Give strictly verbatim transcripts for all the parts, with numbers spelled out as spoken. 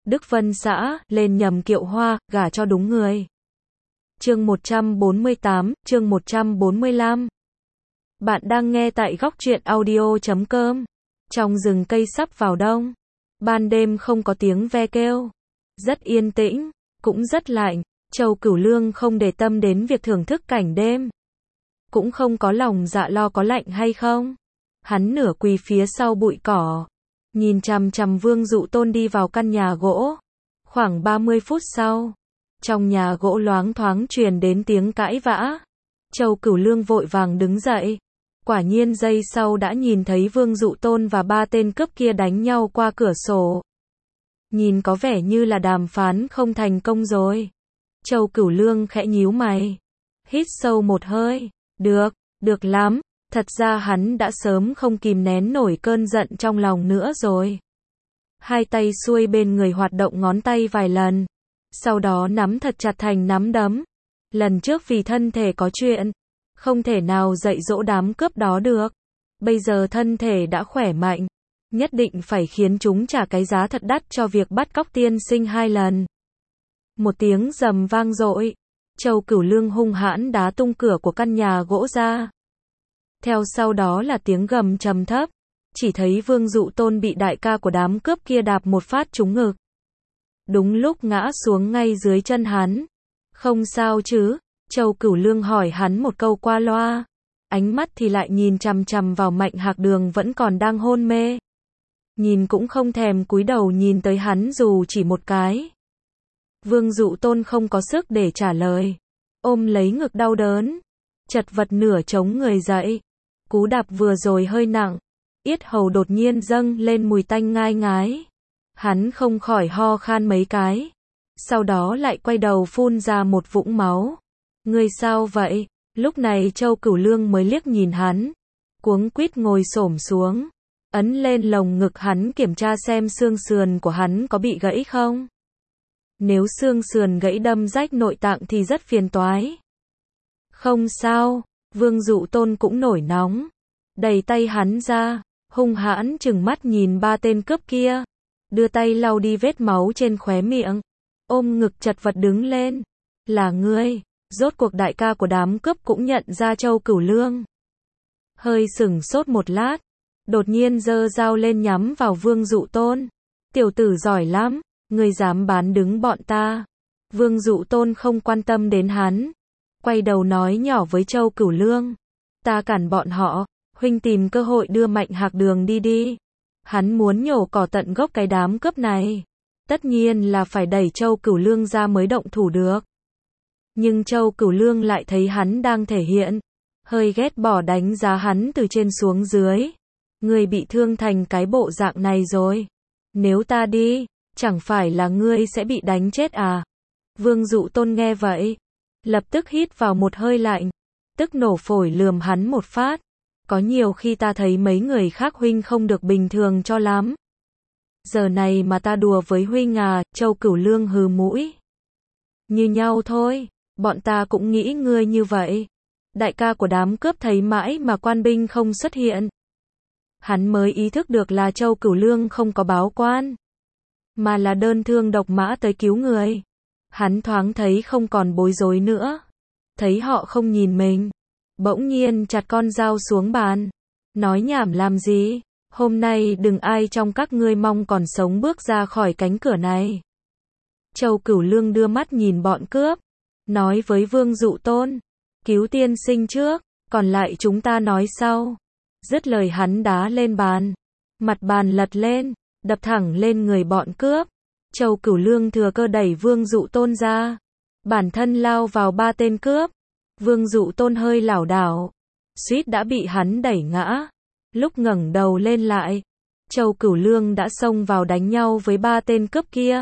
Đức Vân xã, lên nhầm kiệu hoa, gả cho đúng người. Chương một trăm bốn mươi tám, chương một trăm bốn mươi lăm. Bạn đang nghe tại góc truyện audio chấm com. Trong rừng cây sắp vào đông, ban đêm không có tiếng ve kêu, rất yên tĩnh, cũng rất lạnh. Châu Cửu Lương không để tâm đến việc thưởng thức cảnh đêm, cũng không có lòng dạ lo có lạnh hay không. Hắn nửa quỳ phía sau bụi cỏ, nhìn chằm chằm Vương Dụ Tôn đi vào căn nhà gỗ. Khoảng ba mươi phút sau, trong nhà gỗ loáng thoáng truyền đến tiếng cãi vã. Châu Cửu Lương vội vàng đứng dậy. Quả nhiên giây sau đã nhìn thấy Vương Dụ Tôn và ba tên cướp kia đánh nhau qua cửa sổ. Nhìn có vẻ như là đàm phán không thành công rồi. Châu Cửu Lương khẽ nhíu mày, hít sâu một hơi. Được, được lắm. Thật ra hắn đã sớm không kìm nén nổi cơn giận trong lòng nữa rồi. Hai tay xuôi bên người hoạt động ngón tay vài lần, sau đó nắm thật chặt thành nắm đấm. Lần trước vì thân thể có chuyện, không thể nào dạy dỗ đám cướp đó được. Bây giờ thân thể đã khỏe mạnh, nhất định phải khiến chúng trả cái giá thật đắt cho việc bắt cóc tiên sinh hai lần. Một tiếng rầm vang dội, Châu Cửu Lương hung hãn đá tung cửa của căn nhà gỗ ra. Theo sau đó là tiếng gầm trầm thấp, chỉ thấy Vương Dụ Tôn bị đại ca của đám cướp kia đạp một phát trúng ngực. Đúng lúc ngã xuống ngay dưới chân hắn. Không sao chứ? Châu Cửu Lương hỏi hắn một câu qua loa, ánh mắt thì lại nhìn chằm chằm vào Mạnh Hạc Đường vẫn còn đang hôn mê. Nhìn cũng không thèm cúi đầu nhìn tới hắn dù chỉ một cái. Vương Dụ Tôn không có sức để trả lời, ôm lấy ngực đau đớn, chật vật nửa chống người dậy. Cú đạp vừa rồi hơi nặng, yết hầu đột nhiên dâng lên mùi tanh ngai ngái. Hắn không khỏi ho khan mấy cái, sau đó lại quay đầu phun ra một vũng máu. Ngươi sao vậy? Lúc này Châu Cửu Lương mới liếc nhìn hắn, cuống quýt ngồi xổm xuống, ấn lên lồng ngực hắn kiểm tra xem xương sườn của hắn có bị gãy không. Nếu xương sườn gãy đâm rách nội tạng thì rất phiền toái. Không sao. Vương Dụ Tôn cũng nổi nóng, đẩy tay hắn ra, hung hãn trừng mắt nhìn ba tên cướp kia, đưa tay lau đi vết máu trên khóe miệng, ôm ngực chật vật đứng lên. Là ngươi? Rốt cuộc đại ca của đám cướp cũng nhận ra Châu Cửu Lương. Hơi sửng sốt một lát, đột nhiên giơ dao lên nhắm vào Vương Dụ Tôn. Tiểu tử giỏi lắm, ngươi dám bán đứng bọn ta. Vương Dụ Tôn không quan tâm đến hắn, quay đầu nói nhỏ với Châu Cửu Lương, ta cản bọn họ, huynh tìm cơ hội đưa Mạnh Hạc Đường đi đi. Hắn muốn nhổ cỏ tận gốc cái đám cướp này, tất nhiên là phải đẩy Châu Cửu Lương ra mới động thủ được. Nhưng Châu Cửu Lương lại thấy hắn đang thể hiện, hơi ghét bỏ đánh giá hắn từ trên xuống dưới. Ngươi bị thương thành cái bộ dạng này rồi, nếu ta đi, chẳng phải là ngươi sẽ bị đánh chết à? Vương Dụ Tôn nghe vậy, lập tức hít vào một hơi lạnh, tức nổ phổi lườm hắn một phát. Có nhiều khi ta thấy mấy người khác huynh không được bình thường cho lắm. Giờ này mà ta đùa với huynh à? Châu Cửu Lương hừ mũi. Như nhau thôi, bọn ta cũng nghĩ ngươi như vậy. Đại ca của đám cướp thấy mãi mà quan binh không xuất hiện, hắn mới ý thức được là Châu Cửu Lương không có báo quan, mà là đơn thương độc mã tới cứu người. Hắn thoáng thấy không còn bối rối nữa, thấy họ không nhìn mình, bỗng nhiên chặt con dao xuống bàn, nói nhảm làm gì, hôm nay đừng ai trong các ngươi mong còn sống bước ra khỏi cánh cửa này. Châu Cửu Lương đưa mắt nhìn bọn cướp, nói với Vương Dụ Tôn, cứu tiên sinh trước, còn lại chúng ta nói sau. Dứt lời hắn đá lên bàn, mặt bàn lật lên, đập thẳng lên người bọn cướp. Châu Cửu Lương thừa cơ đẩy Vương Dụ Tôn ra, bản thân lao vào ba tên cướp. Vương Dụ Tôn hơi lảo đảo, suýt đã bị hắn đẩy ngã. Lúc ngẩng đầu lên lại, Châu Cửu Lương đã xông vào đánh nhau với ba tên cướp kia.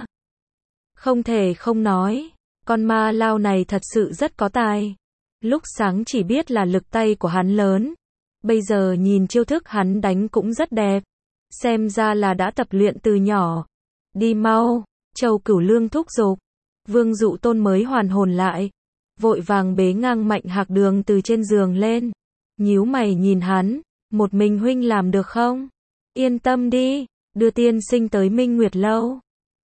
Không thể không nói, con ma lao này thật sự rất có tài. Lúc sáng chỉ biết là lực tay của hắn lớn, bây giờ nhìn chiêu thức hắn đánh cũng rất đẹp, xem ra là đã tập luyện từ nhỏ. Đi mau, Châu Cửu Lương thúc giục. Vương Dụ Tôn mới hoàn hồn lại, vội vàng bế ngang Mạnh Hạc Đường từ trên giường lên, nhíu mày nhìn hắn, một mình huynh làm được không? Yên tâm đi, đưa tiên sinh tới Minh Nguyệt Lâu,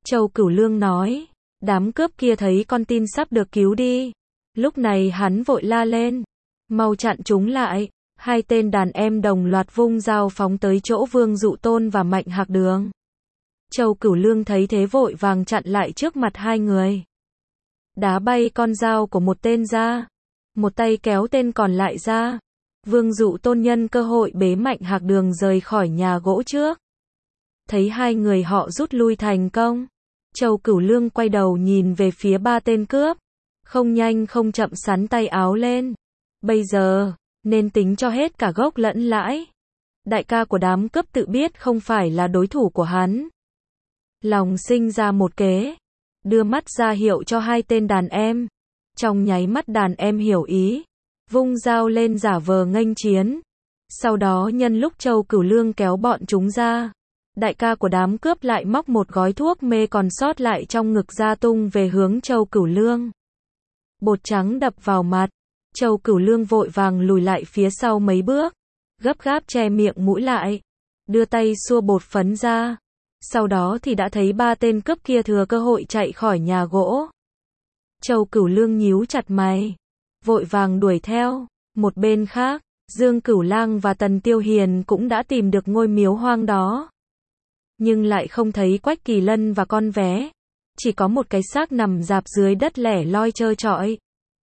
Châu Cửu Lương nói. Đám cướp kia thấy con tin sắp được cứu đi. Lúc này hắn vội la lên. Mau chặn chúng lại. Hai tên đàn em đồng loạt vung dao phóng tới chỗ Vương Dụ Tôn và Mạnh Hạc Đường. Châu Cửu Lương thấy thế vội vàng chặn lại trước mặt hai người. Đá bay con dao của một tên ra. Một tay kéo tên còn lại ra. Vương Dụ Tôn nhân cơ hội bế Mạnh Hạc Đường rời khỏi nhà gỗ trước. Thấy hai người họ rút lui thành công. Châu Cửu Lương quay đầu nhìn về phía ba tên cướp. Không nhanh không chậm sắn tay áo lên. Bây giờ, nên tính cho hết cả gốc lẫn lãi. Đại ca của đám cướp tự biết không phải là đối thủ của hắn. Lòng sinh ra một kế. Đưa mắt ra hiệu cho hai tên đàn em. Trong nháy mắt đàn em hiểu ý. Vung dao lên giả vờ nghênh chiến. Sau đó nhân lúc Châu Cửu Lương kéo bọn chúng ra. Đại ca của đám cướp lại móc một gói thuốc mê còn sót lại trong ngực ra tung về hướng Châu Cửu Lương. Bột trắng đập vào mặt. Châu Cửu Lương vội vàng lùi lại phía sau mấy bước. Gấp gáp che miệng mũi lại. Đưa tay xua bột phấn ra. Sau đó thì đã thấy ba tên cướp kia thừa cơ hội chạy khỏi nhà gỗ. Châu Cửu Lương nhíu chặt mày. Vội vàng đuổi theo. Một bên khác, Dương Cửu Lang và Tần Tiêu Hiền cũng đã tìm được ngôi miếu hoang đó. Nhưng lại không thấy Quách Kỳ Lân và con vé. Chỉ có một cái xác nằm rạp dưới đất lẻ loi trơ trọi.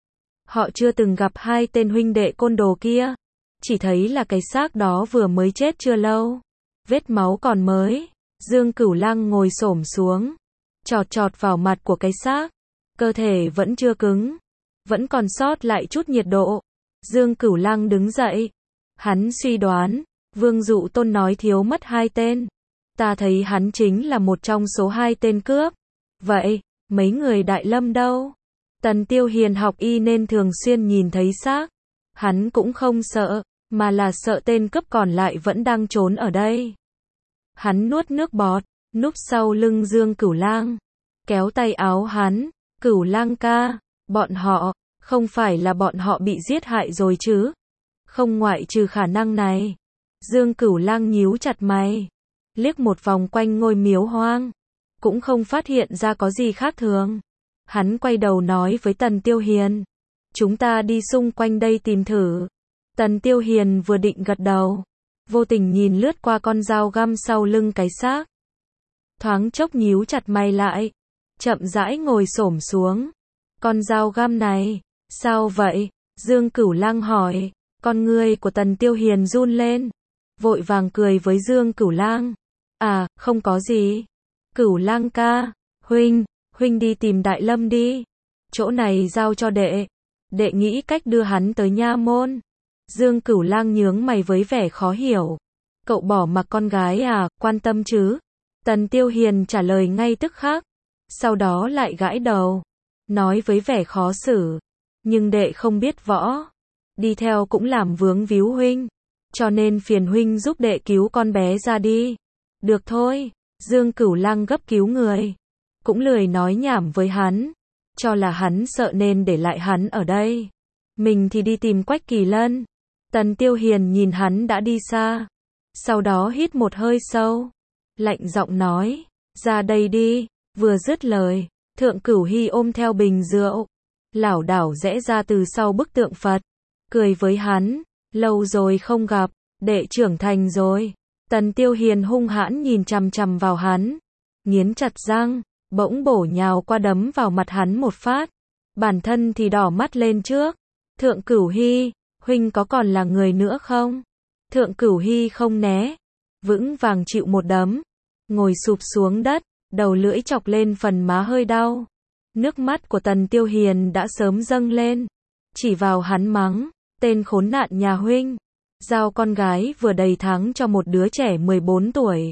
Họ chưa từng gặp hai tên huynh đệ côn đồ kia. Chỉ thấy là cái xác đó vừa mới chết chưa lâu. Vết máu còn mới. Dương Cửu Lang ngồi xổm xuống. Chọt chọt vào mặt của cái xác. Cơ thể vẫn chưa cứng. Vẫn còn sót lại chút nhiệt độ. Dương Cửu Lang đứng dậy. Hắn suy đoán. Vương Dụ Tôn nói thiếu mất hai tên. Ta thấy hắn chính là một trong số hai tên cướp. Vậy, mấy người Đại Lâm đâu? Tần Tiêu Hiền học y nên thường xuyên nhìn thấy xác. Hắn cũng không sợ, mà là sợ tên cướp còn lại vẫn đang trốn ở đây. Hắn nuốt nước bọt, núp sau lưng Dương Cửu Lang. Kéo tay áo hắn. Cửu Lang ca, bọn họ, không phải là bọn họ bị giết hại rồi chứ? Không ngoại trừ khả năng này. Dương Cửu Lang nhíu chặt mày. Liếc một vòng quanh ngôi miếu hoang. Cũng không phát hiện ra có gì khác thường. Hắn quay đầu nói với Tần Tiêu Hiền. Chúng ta đi xung quanh đây tìm thử. Tần Tiêu Hiền vừa định gật đầu. Vô tình nhìn lướt qua con dao găm sau lưng cái xác. Thoáng chốc nhíu chặt mày lại. Chậm rãi ngồi xổm xuống. Con dao găm này, sao vậy? Dương Cửu Lang hỏi. Con ngươi của Tần Tiêu Hiền run lên. Vội vàng cười với Dương Cửu Lang. À, không có gì. Cửu Lang ca, huynh, huynh đi tìm Đại Lâm đi. Chỗ này giao cho đệ. Đệ nghĩ cách đưa hắn tới nha môn. Dương Cửu Lang nhướng mày với vẻ khó hiểu. Cậu bỏ mặc con gái à, quan tâm chứ? Tần Tiêu Hiền trả lời ngay tức khắc. Sau đó lại gãi đầu. Nói với vẻ khó xử. Nhưng đệ không biết võ. Đi theo cũng làm vướng víu huynh. Cho nên phiền huynh giúp đệ cứu con bé ra đi. Được thôi. Dương Cửu Lang gấp cứu người. Cũng lười nói nhảm với hắn. Cho là hắn sợ nên để lại hắn ở đây. Mình thì đi tìm Quách Kỳ Lân. Tần Tiêu Hiền nhìn hắn đã đi xa. Sau đó hít một hơi sâu. Lạnh giọng nói. Ra đây đi. Vừa dứt lời. Thượng Cửu Hy ôm theo bình rượu. Lảo đảo rẽ ra từ sau bức tượng Phật. Cười với hắn. Lâu rồi không gặp. Đệ trưởng thành rồi. Tần Tiêu Hiền hung hãn nhìn chằm chằm vào hắn. Nghiến chặt răng. Bỗng bổ nhào qua đấm vào mặt hắn một phát. Bản thân thì đỏ mắt lên trước. Thượng Cửu Hy, huynh có còn là người nữa không? Thượng Cửu Hy không né. Vững vàng chịu một đấm. Ngồi sụp xuống đất. Đầu lưỡi chọc lên phần má hơi đau. Nước mắt của Tần Tiêu Hiền đã sớm dâng lên. Chỉ vào hắn mắng. Tên khốn nạn nhà huynh. Giao con gái vừa đầy tháng cho một đứa trẻ mười bốn tuổi.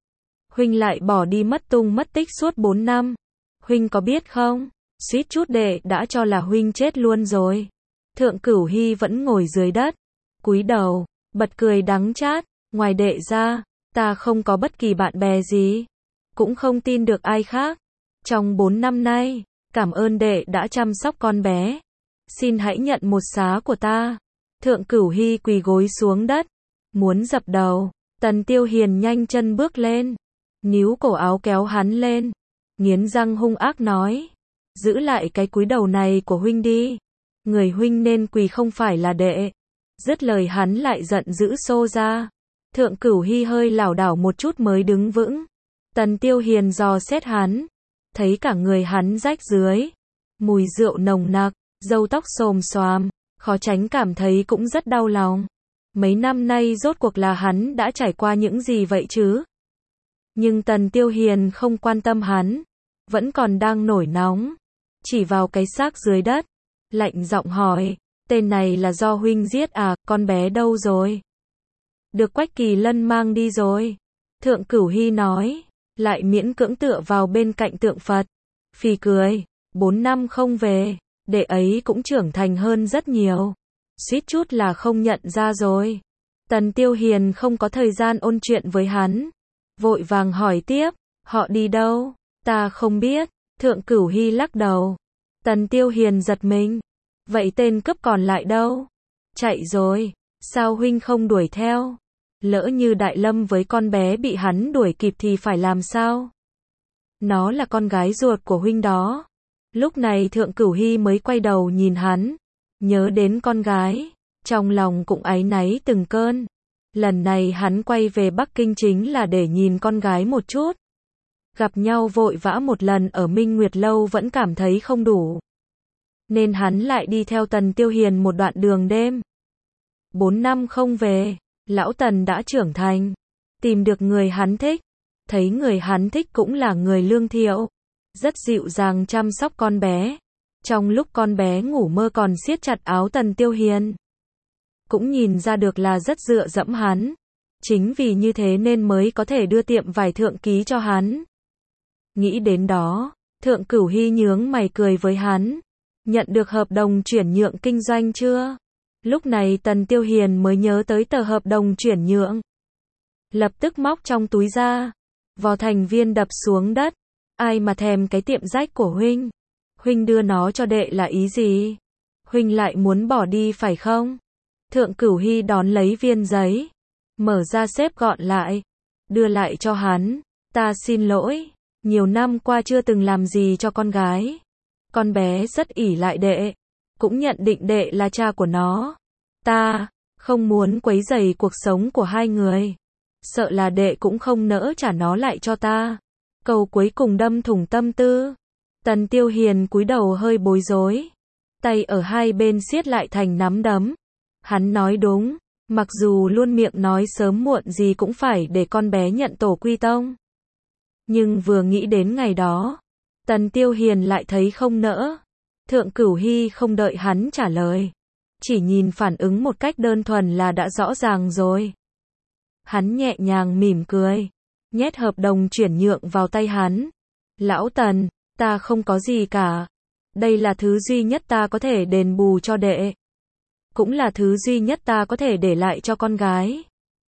Huynh lại bỏ đi mất tung mất tích suốt bốn năm. Huynh có biết không? Suýt chút đệ đã cho là huynh chết luôn rồi. Thượng Cửu Hy vẫn ngồi dưới đất. Cúi đầu. Bật cười đắng chát. Ngoài đệ ra, ta không có bất kỳ bạn bè gì. Cũng không tin được ai khác. Trong bốn năm nay, cảm ơn đệ đã chăm sóc con bé. Xin hãy nhận một xá của ta. Thượng Cửu Hy quỳ gối xuống đất. Muốn dập đầu. Tần Tiêu Hiền nhanh chân bước lên. Níu cổ áo kéo hắn lên. nghiến răng hung ác nói. Giữ lại cái cúi đầu này của huynh đi. Người huynh nên quỳ không phải là đệ. Dứt lời hắn lại giận dữ xô ra. Thượng Cửu Hy hơi lảo đảo một chút mới đứng vững. Tần Tiêu Hiền dò xét hắn. Thấy cả người hắn rách rưới. Mùi rượu nồng nặc, râu tóc xồm xoàm. Khó tránh cảm thấy cũng rất đau lòng. Mấy năm nay rốt cuộc là hắn đã trải qua những gì vậy chứ? Nhưng Tần Tiêu Hiền không quan tâm hắn. Vẫn còn đang nổi nóng. Chỉ vào cái xác dưới đất. Lạnh giọng hỏi. Tên này là do huynh giết à, con bé đâu rồi? Được Quách Kỳ Lân mang đi rồi. Thượng Cửu Hy nói. Lại miễn cưỡng tựa vào bên cạnh tượng Phật. Phì cười. Bốn năm không về. Đệ ấy cũng trưởng thành hơn rất nhiều. Suýt chút là không nhận ra rồi. Tần Tiêu Hiền không có thời gian ôn chuyện với hắn. Vội vàng hỏi tiếp. Họ đi đâu? Ta không biết. Thượng Cửu Hy lắc đầu. Tần Tiêu Hiền giật mình. Vậy tên cướp còn lại đâu? Chạy rồi. Sao huynh không đuổi theo? Lỡ như Đại Lâm với con bé bị hắn đuổi kịp thì phải làm sao? Nó là con gái ruột của huynh đó. Lúc này Thượng Cửu Hy mới quay đầu nhìn hắn. Nhớ đến con gái. Trong lòng cũng áy náy từng cơn. Lần này hắn quay về Bắc Kinh chính là để nhìn con gái một chút. Gặp nhau vội vã một lần ở Minh Nguyệt Lâu vẫn cảm thấy không đủ. Nên hắn lại đi theo Tần Tiêu Hiền một đoạn đường đêm. Bốn năm không về, lão Tần đã trưởng thành. Tìm được người hắn thích. Thấy người hắn thích cũng là người lương thiện. Rất dịu dàng chăm sóc con bé. Trong lúc con bé ngủ mơ còn siết chặt áo Tần Tiêu Hiền. Cũng nhìn ra được là rất dựa dẫm hắn. Chính vì như thế nên mới có thể đưa tiệm vải Thượng ký cho hắn. Nghĩ đến đó, Thượng Cửu Hy nhướng mày cười với hắn. Nhận được hợp đồng chuyển nhượng kinh doanh chưa? Lúc này Tần Tiêu Hiền mới nhớ tới tờ hợp đồng chuyển nhượng. Lập tức móc trong túi ra. Vò thành viên đập xuống đất. Ai mà thèm cái tiệm rách của huynh? Huynh đưa nó cho đệ là ý gì? Huynh lại muốn bỏ đi phải không? Thượng Cửu Hy đón lấy viên giấy. Mở ra xếp gọn lại. Đưa lại cho hắn. Ta xin lỗi. Nhiều năm qua chưa từng làm gì cho con gái. Con bé rất ỷ lại đệ. Cũng nhận định đệ là cha của nó. Ta không muốn quấy rầy cuộc sống của hai người. Sợ là đệ cũng không nỡ trả nó lại cho ta. Câu cuối cùng đâm thủng tâm tư. Tần Tiêu Hiền cúi đầu hơi bối rối. Tay ở hai bên siết lại thành nắm đấm. Hắn nói đúng. Mặc dù luôn miệng nói sớm muộn gì cũng phải để con bé nhận tổ quy tông. Nhưng vừa nghĩ đến ngày đó, Tần Tiêu Hiền lại thấy không nỡ. Thượng Cửu Hy không đợi hắn trả lời. Chỉ nhìn phản ứng một cách đơn thuần là đã rõ ràng rồi. Hắn nhẹ nhàng mỉm cười. Nhét hợp đồng chuyển nhượng vào tay hắn. Lão Tần, ta không có gì cả. Đây là thứ duy nhất ta có thể đền bù cho đệ. Cũng là thứ duy nhất ta có thể để lại cho con gái.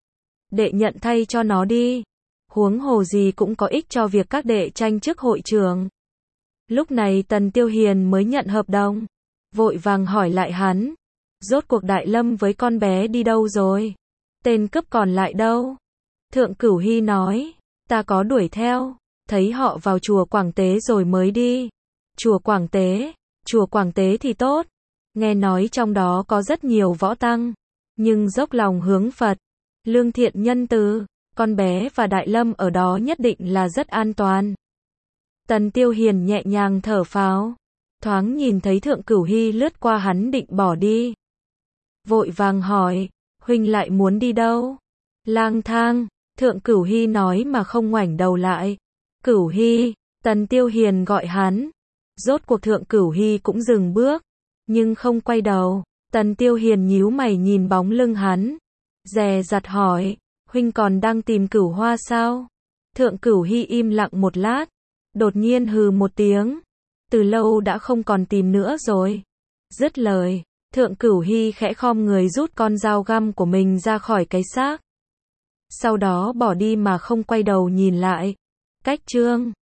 Đệ nhận thay cho nó đi. Huống hồ gì cũng có ích cho việc các đệ tranh chức hội trường. Lúc này Tần Tiêu Hiền mới nhận hợp đồng. Vội vàng hỏi lại hắn. Rốt cuộc Đại Lâm với con bé đi đâu rồi? Tên cướp còn lại đâu? Thượng Cửu Hy nói. Ta có đuổi theo. Thấy họ vào chùa Quảng Tế rồi mới đi. Chùa Quảng Tế? Chùa Quảng Tế thì tốt. Nghe nói trong đó có rất nhiều võ tăng. Nhưng dốc lòng hướng Phật. Lương thiện nhân từ. Con bé và Đại Lâm ở đó nhất định là rất an toàn. Tần Tiêu Hiền nhẹ nhàng thở phào. Thoáng nhìn thấy Thượng Cửu Hy lướt qua hắn định bỏ đi. Vội vàng hỏi. Huynh lại muốn đi đâu? Lang thang. Thượng Cửu Hy nói mà không ngoảnh đầu lại. Cửu Hy. Tần Tiêu Hiền gọi hắn. Rốt cuộc Thượng Cửu Hy cũng dừng bước. Nhưng không quay đầu. Tần Tiêu Hiền nhíu mày nhìn bóng lưng hắn. Dè dặt hỏi. Huynh còn đang tìm Cửu Hoa sao? Thượng Cửu Hy im lặng một lát. Đột nhiên hừ một tiếng. Từ lâu đã không còn tìm nữa rồi. Dứt lời. Thượng Cửu Hy khẽ khom người rút con dao găm của mình ra khỏi cái xác. Sau đó bỏ đi mà không quay đầu nhìn lại. Cách chương